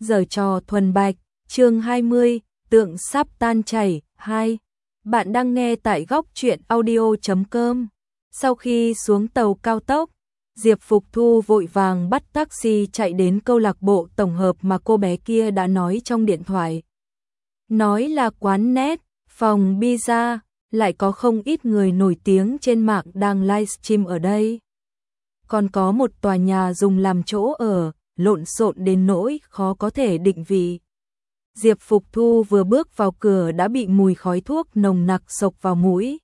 Giở trò thuần bạch, chương 20, tượng sắp tan chảy, 2. Bạn đang nghe tại góc truyện audio.com. Sau khi xuống tàu cao tốc, Diệp Phục Thu vội vàng bắt taxi chạy đến câu lạc bộ tổng hợp mà cô bé kia đã nói trong điện thoại. Nói là quán net, phòng pizza, lại có không ít người nổi tiếng trên mạng đang livestream ở đây. Còn có một tòa nhà dùng làm chỗ ở, lộn xộn đến nỗi khó có thể định vị. Diệp Phục Thu vừa bước vào cửa đã bị mùi khói thuốc nồng nặc xộc vào mũi.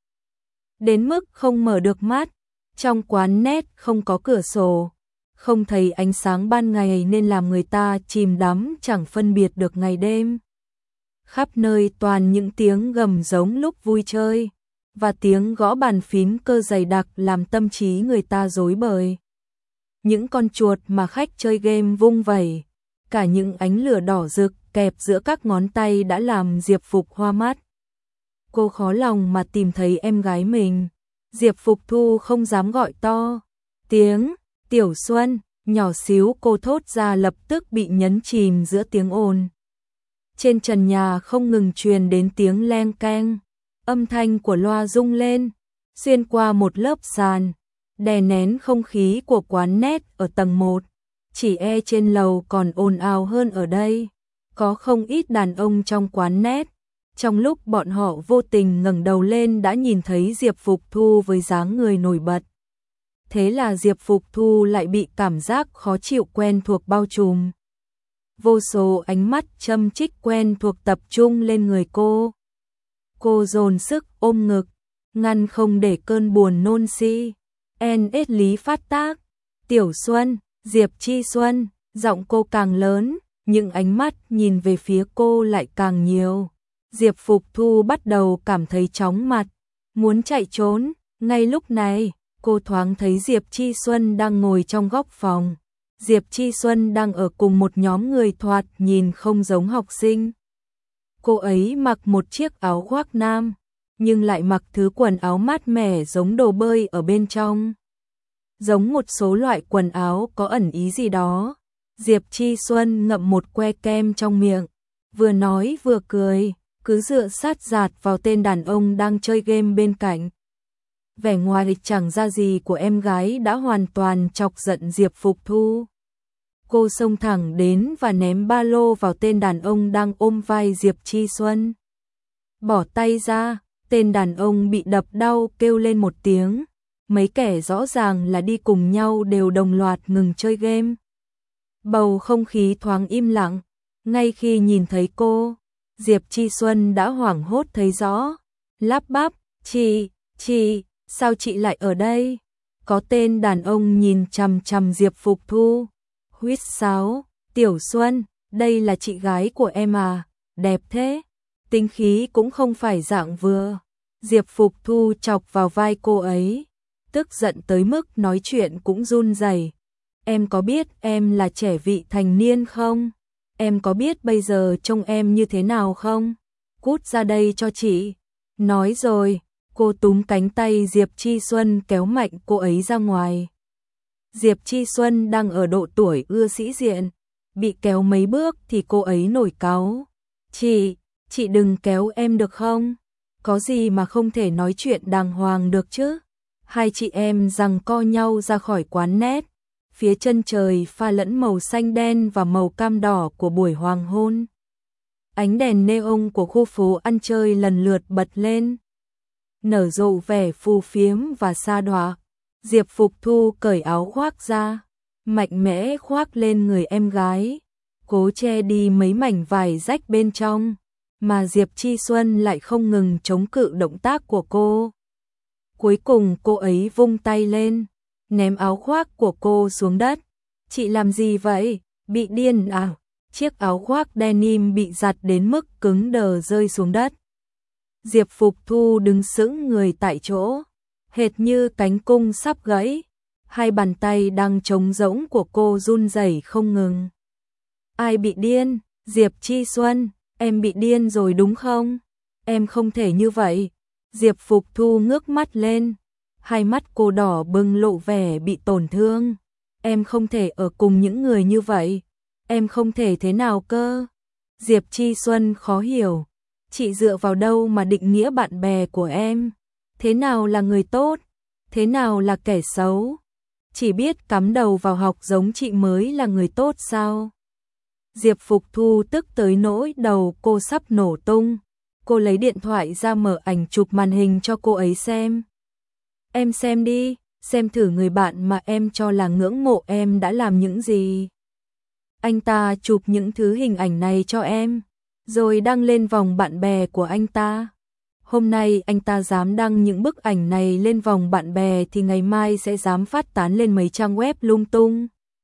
Đến mức không mở được mắt, trong quán net không có cửa sổ, không thấy ánh sáng ban ngày nên làm người ta chìm đắm chẳng phân biệt được ngày đêm. Khắp nơi toàn những tiếng gầm giống lúc vui chơi, và tiếng gõ bàn phím cơ dày đặc làm tâm trí người ta rối bời. Những con chuột mà khách chơi game vung vẩy, cả những ánh lửa đỏ rực kẹp giữa các ngón tay đã làm Diệp Phục hoa mắt. Cô khó lòng mà tìm thấy em gái mình. Diệp Phục Thu không dám gọi to. Tiếng Tiểu Xuân nhỏ xíu cô thốt ra lập tức bị nhấn chìm giữa tiếng ồn. Trên trần nhà không ngừng truyền đến tiếng leng keng. Âm thanh của loa rung lên, xuyên qua một lớp sàn, đè nén không khí của quán net ở tầng 1. Chỉ trên lầu còn ồn ào hơn ở đây. Có không ít đàn ông trong quán net. Trong lúc bọn họ vô tình ngẩng đầu lên đã nhìn thấy Diệp Phục Thu với dáng người nổi bật. Thế là Diệp Phục Thu lại bị cảm giác khó chịu quen thuộc bao trùm. Vô số ánh mắt châm chích quen thuộc tập trung lên người cô. Cô dồn sức ôm ngực, ngăn không để cơn buồn nôn si. NS Lý phát tác. Tiểu Xuân, Diệp Chi Xuân, giọng cô càng lớn, những ánh mắt nhìn về phía cô lại càng nhiều. Diệp Phục Thu bắt đầu cảm thấy chóng mặt, muốn chạy trốn. Ngay lúc này, cô thoáng thấy Diệp Chi Xuân đang ngồi trong góc phòng. Diệp Chi Xuân đang ở cùng một nhóm người thoạt nhìn không giống học sinh. Cô ấy mặc một chiếc áo khoác nam, nhưng lại mặc thứ quần áo mát mẻ giống đồ bơi ở bên trong. Giống một số loại quần áo có ẩn ý gì đó. Diệp Chi Xuân ngậm một que kem trong miệng, vừa nói vừa cười, cứ dựa sát dạt vào tên đàn ông đang chơi game bên cạnh. Vẻ ngoài chẳng ra gì của em gái đã hoàn toàn chọc giận Diệp Phục Thu. Cô xông thẳng đến và ném ba lô vào tên đàn ông đang ôm vai Diệp Chi Xuân. Bỏ tay ra, tên đàn ông bị đập đau kêu lên một tiếng. Mấy kẻ rõ ràng là đi cùng nhau đều đồng loạt ngừng chơi game. Bầu không khí thoáng im lặng. Ngay khi nhìn thấy cô, Diệp Chi Xuân đã hoảng hốt thấy rõ. Lắp bắp, chị, sao chị lại ở đây? Có tên đàn ông nhìn chằm chằm Diệp Phục Thu. Huýt sáo, Tiểu Xuân, đây là chị gái của em à, đẹp thế. Tính khí cũng không phải dạng vừa. Diệp Phục Thu chọc vào vai cô ấy, tức giận tới mức nói chuyện cũng run rẩy. Em có biết em là trẻ vị thành niên không? Em có biết bây giờ trông em như thế nào không? Cút ra đây cho chị. Nói rồi, cô túm cánh tay Diệp Chi Xuân kéo mạnh cô ấy ra ngoài. Diệp Chi Xuân đang ở độ tuổi ưa sĩ diện, bị kéo mấy bước thì cô ấy nổi cáu. Chị đừng kéo em được không? Có gì mà không thể nói chuyện đàng hoàng được chứ? Hai chị em giằng co nhau ra khỏi quán net. Phía chân trời pha lẫn màu xanh đen và màu cam đỏ của buổi hoàng hôn. Ánh đèn neon của khu phố ăn chơi lần lượt bật lên, nở rộ vẻ phù phiếm và sa đọa. Diệp Phục Thu cởi áo khoác ra, mạnh mẽ khoác lên người em gái, cố che đi mấy mảnh vải rách bên trong, mà Diệp Chi Xuân lại không ngừng chống cự động tác của cô. Cuối cùng cô ấy vung tay lên, ném áo khoác của cô xuống đất. Chị làm gì vậy? Bị điên à? Chiếc áo khoác denim bị giặt đến mức cứng đờ rơi xuống đất. Diệp Phục Thu đứng sững người tại chỗ, hệt như cánh cung sắp gãy. Hai bàn tay đang trống rỗng của cô run rẩy không ngừng. Ai bị điên? Diệp Chi Xuân, em bị điên rồi đúng không? Em không thể như vậy. Diệp Phục Thu ngước mắt lên, hai mắt cô đỏ bừng lộ vẻ bị tổn thương. Em không thể ở cùng những người như vậy. Em không thể thế nào cơ? Diệp Chi Xuân khó hiểu. Chị dựa vào đâu mà định nghĩa bạn bè của em? Thế nào là người tốt? Thế nào là kẻ xấu? Chỉ biết cắm đầu vào học giống chị mới là người tốt sao? Diệp Phục Thu tức tới nỗi đầu cô sắp nổ tung. Cô lấy điện thoại ra mở ảnh chụp màn hình cho cô ấy xem. Em xem đi, xem thử người bạn mà em cho là ngưỡng mộ em đã làm những gì. Anh ta chụp những thứ hình ảnh này cho em, rồi đăng lên vòng bạn bè của anh ta. Hôm nay anh ta dám đăng những bức ảnh này lên vòng bạn bè thì ngày mai sẽ dám phát tán lên mấy trang web lung tung.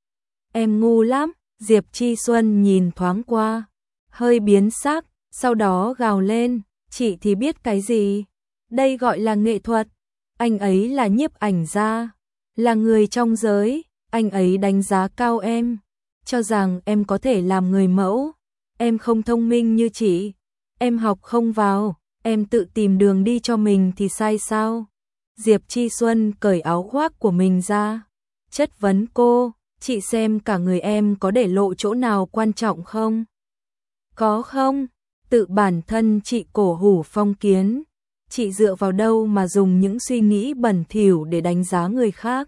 Em ngu lắm, Diệp Chi Xuân nhìn thoáng qua, hơi biến sắc, sau đó gào lên, chị thì biết cái gì? Đây gọi là nghệ thuật, anh ấy là nhiếp ảnh gia, là người trong giới, anh ấy đánh giá cao em, cho rằng em có thể làm người mẫu, em không thông minh như chị, em học không vào, em tự tìm đường đi cho mình thì sai sao? Diệp Chi Xuân cởi áo khoác của mình ra, chất vấn cô, chị xem cả người em có để lộ chỗ nào quan trọng không? Có không? Tự bản thân chị cổ hủ phong kiến, chị dựa vào đâu mà dùng những suy nghĩ bẩn thỉu để đánh giá người khác?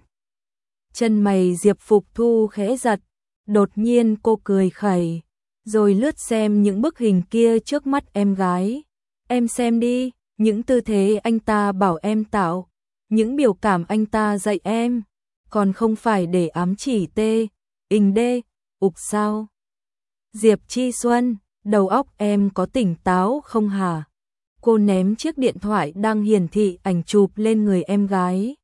Chân mày Diệp Phục Thu khẽ giật, đột nhiên cô cười khẩy, rồi lướt xem những bức hình kia trước mắt em gái. Em xem đi, những tư thế anh ta bảo em tạo, những biểu cảm anh ta dạy em, còn không phải để ám chỉ tê, ình đê, ục sao? Diệp Chi Xuân, đầu óc em có tỉnh táo không hả? Cô ném chiếc điện thoại đang hiển thị ảnh chụp lên người em gái.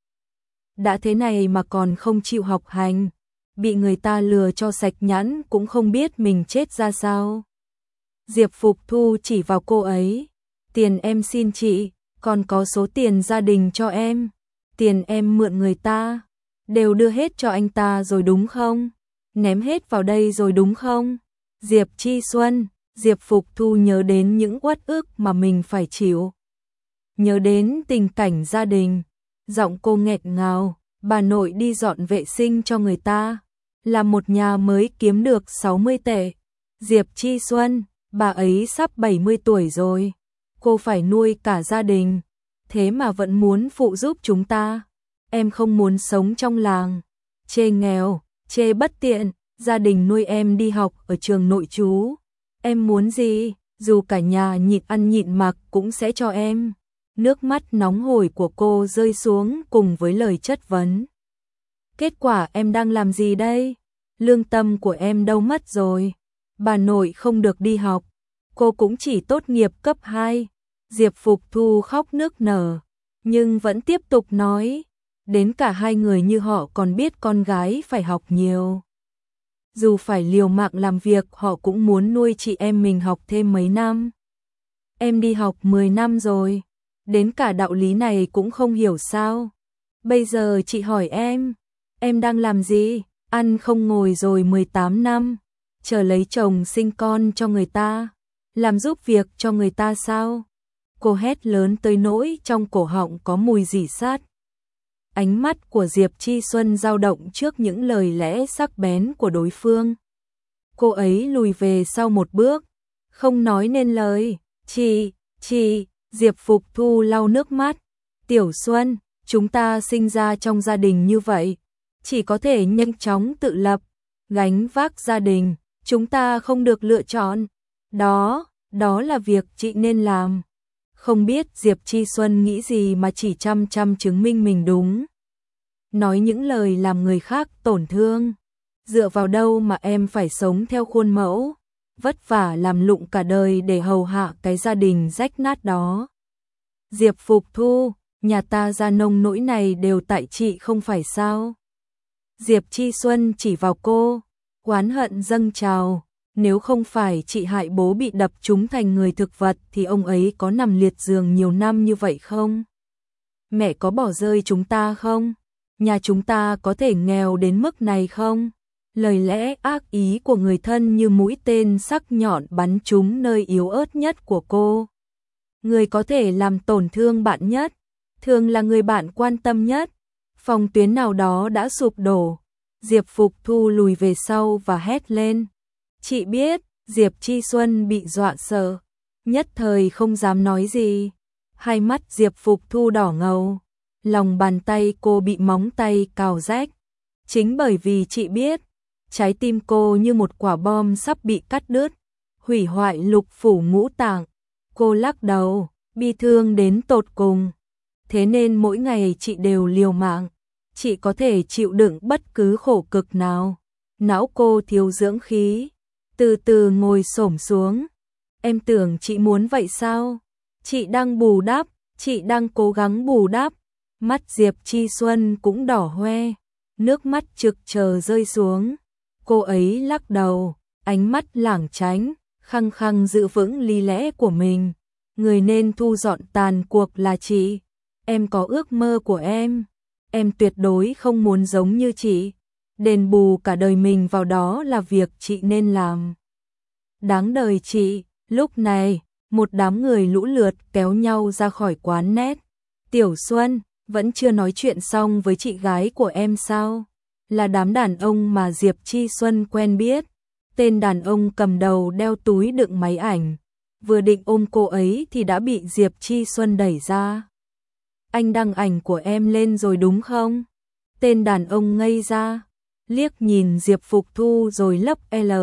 Đã thế này mà còn không chịu học hành, bị người ta lừa cho sạch nhãn cũng không biết mình chết ra sao. Diệp Phục Thu chỉ vào cô ấy, tiền em xin chị, còn có số tiền gia đình cho em, tiền em mượn người ta, đều đưa hết cho anh ta rồi đúng không? Ném hết vào đây rồi đúng không? Diệp Chi Xuân, Diệp Phục Thu nhớ đến những uất ức mà mình phải chịu. Nhớ đến tình cảnh gia đình, giọng cô nghẹn ngào, bà nội đi dọn vệ sinh cho người ta, là một nhà mới kiếm được 60 tệ. Diệp Chi Xuân, bà ấy sắp 70 tuổi rồi, cô phải nuôi cả gia đình, thế mà vẫn muốn phụ giúp chúng ta. Em không muốn sống trong làng, chê nghèo, chê bất tiện, gia đình nuôi em đi học ở trường nội trú. Em muốn gì, dù cả nhà nhịn ăn nhịn mặc cũng sẽ cho em. Nước mắt nóng hổi của cô rơi xuống cùng với lời chất vấn. Kết quả em đang làm gì đây? Lương tâm của em đâu mất rồi? Bà nội không được đi học, cô cũng chỉ tốt nghiệp cấp 2. Diệp Phục Thu khóc nức nở, nhưng vẫn tiếp tục nói, đến cả hai người như họ còn biết con gái phải học nhiều. Dù phải liều mạng làm việc họ cũng muốn nuôi chị em mình học thêm mấy năm. Em đi học 10 năm rồi, đến cả đạo lý này cũng không hiểu sao? Bây giờ chị hỏi em đang làm gì? Ăn không ngồi rồi 18 năm, chờ lấy chồng sinh con cho người ta, làm giúp việc cho người ta sao? Cô hét lớn tới nỗi trong cổ họng có mùi rỉ sắt. Ánh mắt của Diệp Chi Xuân dao động trước những lời lẽ sắc bén của đối phương. Cô ấy lùi về sau một bước, không nói nên lời. Chị, Diệp Phục Thu lau nước mắt. Tiểu Xuân, chúng ta sinh ra trong gia đình như vậy, chỉ có thể nhanh chóng tự lập, gánh vác gia đình, chúng ta không được lựa chọn. Đó là việc chị nên làm. Không biết Diệp Chi Xuân nghĩ gì mà chỉ chăm chứng minh mình đúng. Nói những lời làm người khác tổn thương. Dựa vào đâu mà em phải sống theo khuôn mẫu, vất vả làm lụng cả đời để hầu hạ cái gia đình rách nát đó. Diệp Phục Thu, nhà ta ra nông nỗi này đều tại chị không phải sao? Diệp Chi Xuân chỉ vào cô, oán hận dâng trào. Nếu không phải chị hại bố bị đập trúng thành người thực vật thì ông ấy có nằm liệt giường nhiều năm như vậy không? Mẹ có bỏ rơi chúng ta không? Nhà chúng ta có thể nghèo đến mức này không? Lời lẽ ác ý của người thân như mũi tên sắc nhọn bắn trúng nơi yếu ớt nhất của cô. Người có thể làm tổn thương bạn nhất, thường là người bạn quan tâm nhất. Phòng tuyến nào đó đã sụp đổ. Diệp Phục Thu lùi về sau và hét lên. Chị biết, Diệp Chi Xuân bị dọa sợ, nhất thời không dám nói gì. Hai mắt Diệp Phục Thu đỏ ngầu, lòng bàn tay cô bị móng tay cào rách. Chính bởi vì chị biết, trái tim cô như một quả bom sắp bị cắt đứt, hủy hoại lục phủ ngũ tạng. Cô lắc đầu, bi thương đến tột cùng. Thế nên mỗi ngày chị đều liều mạng, chị có thể chịu đựng bất cứ khổ cực nào. Não cô thiếu dưỡng khí, từ từ ngồi xổm xuống. Em tưởng chị muốn vậy sao? Chị đang bù đắp, chị đang cố gắng bù đắp. Mắt Diệp Chi Xuân cũng đỏ hoe, nước mắt trực chờ rơi xuống. Cô ấy lắc đầu, ánh mắt lảng tránh, khăng khăng giữ vững lý lẽ của mình. Người nên thu dọn tàn cuộc là chị. Em có ước mơ của em tuyệt đối không muốn giống như chị. Đền bù cả đời mình vào đó là việc chị nên làm. Đáng đời chị. Lúc này, một đám người lũ lượt kéo nhau ra khỏi quán net. Tiểu Xuân, vẫn chưa nói chuyện xong với chị gái của em sao? Là đám đàn ông mà Diệp Chi Xuân quen biết. Tên đàn ông cầm đầu đeo túi đựng máy ảnh. Vừa định ôm cô ấy thì đã bị Diệp Chi Xuân đẩy ra. Anh đăng ảnh của em lên rồi đúng không? Tên đàn ông ngây ra, liếc nhìn Diệp Phục Thu rồi lấp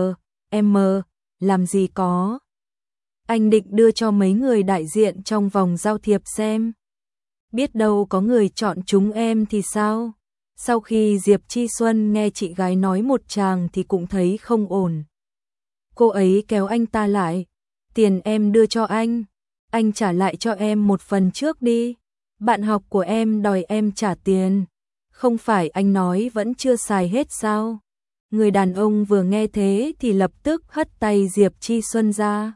M, làm gì có. Anh định đưa cho mấy người đại diện trong vòng giao thiệp xem. Biết đâu có người chọn chúng em thì sao? Sau khi Diệp Chi Xuân nghe chị gái nói một tràng thì cũng thấy không ổn. Cô ấy kéo anh ta lại. Tiền em đưa cho anh trả lại cho em một phần trước đi. Bạn học của em đòi em trả tiền. Không phải anh nói vẫn chưa xài hết sao? Người đàn ông vừa nghe thế thì lập tức hất tay Diệp Chi Xuân ra.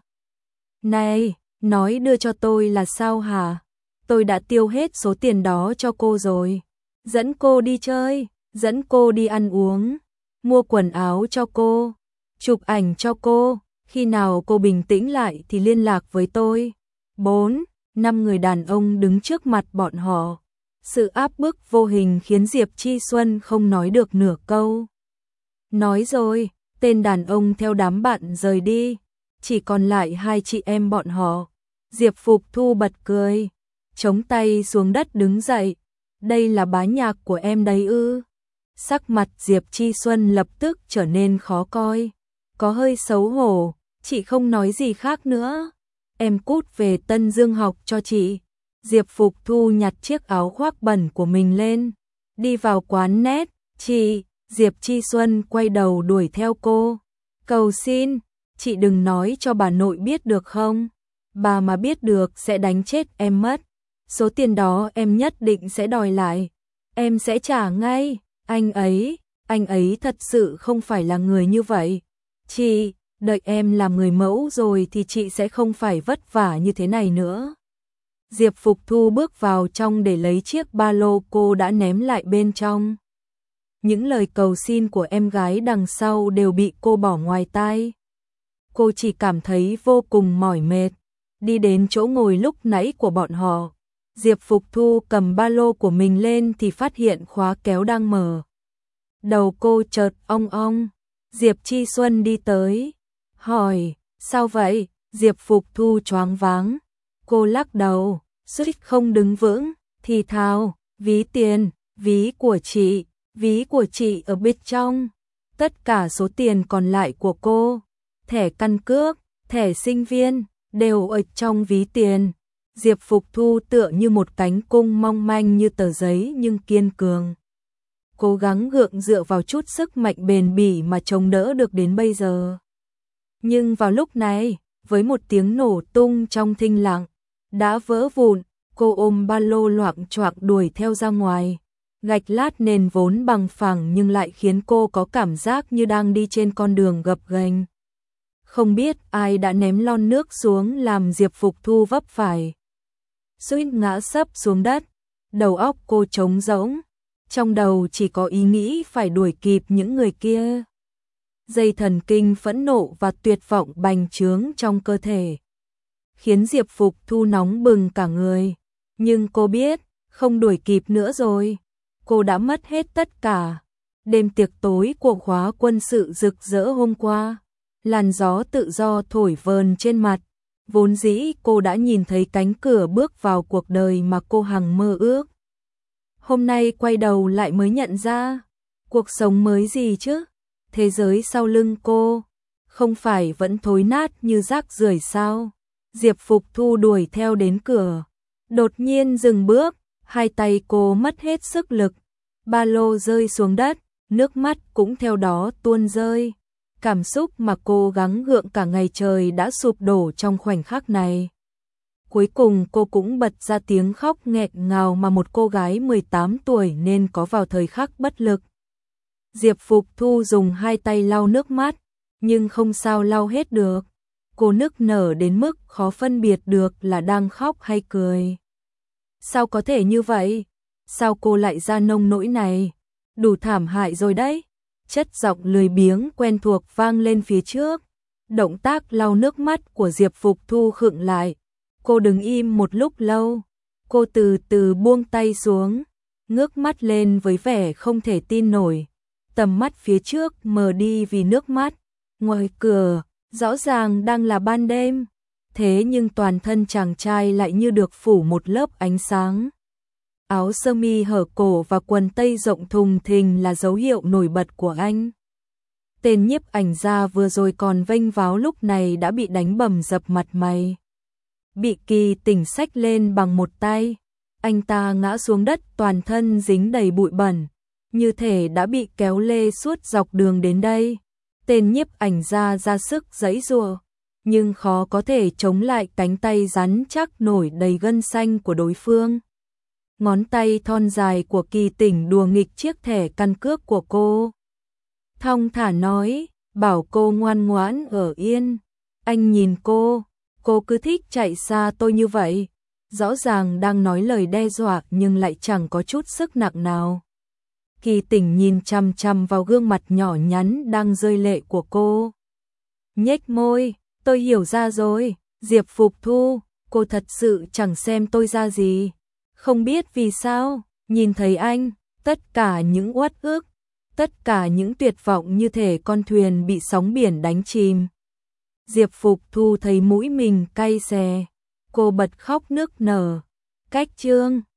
Này, nói đưa cho tôi là sao hả? Tôi đã tiêu hết số tiền đó cho cô rồi. Dẫn cô đi chơi, dẫn cô đi ăn uống, mua quần áo cho cô, chụp ảnh cho cô. Khi nào cô bình tĩnh lại thì liên lạc với tôi. 4, 5 người đàn ông đứng trước mặt bọn họ. Sự áp bức vô hình khiến Diệp Chi Xuân không nói được nửa câu. Nói rồi, tên đàn ông theo đám bạn rời đi. Chỉ còn lại hai chị em bọn họ. Diệp Phục Thu bật cười, chống tay xuống đất đứng dậy. Đây là bá nhạc của em đấy ư? Sắc mặt Diệp Chi Xuân lập tức trở nên khó coi. Có hơi xấu hổ, chị không nói gì khác nữa. Em cút về Tân Dương học cho chị. Diệp Phục Thu nhặt chiếc áo khoác bẩn của mình lên, đi vào quán net. Chị, Diệp Chi Xuân quay đầu đuổi theo cô. Cầu xin, chị đừng nói cho bà nội biết được không? Bà mà biết được sẽ đánh chết em mất. Số tiền đó em nhất định sẽ đòi lại. Em sẽ trả ngay. Anh ấy thật sự không phải là người như vậy. Chị, đợi em làm người mẫu rồi thì chị sẽ không phải vất vả như thế này nữa. Diệp Phục Thu bước vào trong để lấy chiếc ba lô cô đã ném lại bên trong. Những lời cầu xin của em gái đằng sau đều bị cô bỏ ngoài tai. Cô chỉ cảm thấy vô cùng mỏi mệt. Đi đến chỗ ngồi lúc nãy của bọn họ. Diệp Phục Thu cầm ba lô của mình lên thì phát hiện khóa kéo đang mở. Đầu cô chợt ong ong. Diệp Chi Xuân đi tới, hỏi, sao vậy? Diệp Phục Thu choáng váng. Cô lắc đầu, suýt không đứng vững, thì thào, ví tiền, ví của chị ở bên trong. Tất cả số tiền còn lại của cô, thẻ căn cước, thẻ sinh viên, đều ở trong ví tiền. Diệp Phục Thu tựa như một cánh cung mong manh như tờ giấy nhưng kiên cường. Cố gắng gượng dựa vào chút sức mạnh bền bỉ mà chống đỡ được đến bây giờ. Nhưng vào lúc này, với một tiếng nổ tung trong thinh lặng, đã vỡ vụn, cô ôm ba lô loạng choạng đuổi theo ra ngoài. Gạch lát nền vốn bằng phẳng nhưng lại khiến cô có cảm giác như đang đi trên con đường gập ghềnh. Không biết ai đã ném lon nước xuống làm Diệp Phục Thu vấp phải. Suýt ngã sấp xuống đất, đầu óc cô trống rỗng. Trong đầu chỉ có ý nghĩ phải đuổi kịp những người kia. Dây thần kinh phẫn nộ và tuyệt vọng bành trướng trong cơ thể, khiến Diệp Phục Thu nóng bừng cả người. Nhưng cô biết, không đuổi kịp nữa rồi. Cô đã mất hết tất cả. Đêm tiệc tối của khóa quân sự rực rỡ hôm qua, làn gió tự do thổi vờn trên mặt. Vốn dĩ cô đã nhìn thấy cánh cửa bước vào cuộc đời mà cô hằng mơ ước. Hôm nay quay đầu lại mới nhận ra, cuộc sống mới gì chứ? Thế giới sau lưng cô, không phải vẫn thối nát như rác rưởi sao? Diệp Phục Thu đuổi theo đến cửa, đột nhiên dừng bước, hai tay cô mất hết sức lực, ba lô rơi xuống đất, nước mắt cũng theo đó tuôn rơi. Cảm xúc mà cô gắng gượng cả ngày trời đã sụp đổ trong khoảnh khắc này. Cuối cùng cô cũng bật ra tiếng khóc nghẹn ngào mà một cô gái 18 tuổi nên có vào thời khắc bất lực. Diệp Phục Thu dùng hai tay lau nước mắt, nhưng không sao lau hết được. Cô nức nở đến mức khó phân biệt được là đang khóc hay cười. Sao có thể như vậy? Sao cô lại ra nông nỗi này? Đủ thảm hại rồi đấy. Chất giọng lười biếng quen thuộc vang lên phía trước. Động tác lau nước mắt của Diệp Phục Thu khựng lại. Cô đứng im một lúc lâu. Cô từ từ buông tay xuống, ngước mắt lên với vẻ không thể tin nổi. Tầm mắt phía trước mờ đi vì nước mắt. Ngoài cửa, rõ ràng đang là ban đêm. Thế nhưng toàn thân chàng trai lại như được phủ một lớp ánh sáng. Áo sơ mi hở cổ và quần tây rộng thùng thình là dấu hiệu nổi bật của anh. Tên nhiếp ảnh gia vừa rồi còn vênh váo lúc này đã bị đánh bầm dập mặt mày. Bị Kỳ Tỉnh xách lên bằng một tay. Anh ta ngã xuống đất toàn thân dính đầy bụi bẩn, như thể đã bị kéo lê suốt dọc đường đến đây. Tên nhiếp ảnh gia ra sức giãy giụa, nhưng khó có thể chống lại cánh tay rắn chắc nổi đầy gân xanh của đối phương. Ngón tay thon dài của Kỳ Tỉnh đùa nghịch chiếc thẻ căn cước của cô. Thong thả nói, bảo cô ngoan ngoãn ở yên. Anh nhìn cô cứ thích chạy xa tôi như vậy. Rõ ràng đang nói lời đe dọa nhưng lại chẳng có chút sức nặng nào. Kỳ Tỉnh nhìn chằm chằm vào gương mặt nhỏ nhắn đang rơi lệ của cô. Nhếch môi, tôi hiểu ra rồi, Diệp Phục Thu, cô thật sự chẳng xem tôi ra gì. Không biết vì sao, nhìn thấy anh, tất cả những uất ức, tất cả những tuyệt vọng như thể con thuyền bị sóng biển đánh chìm. Diệp Phục Thu thấy mũi mình cay xè, cô bật khóc nức nở. Cách chương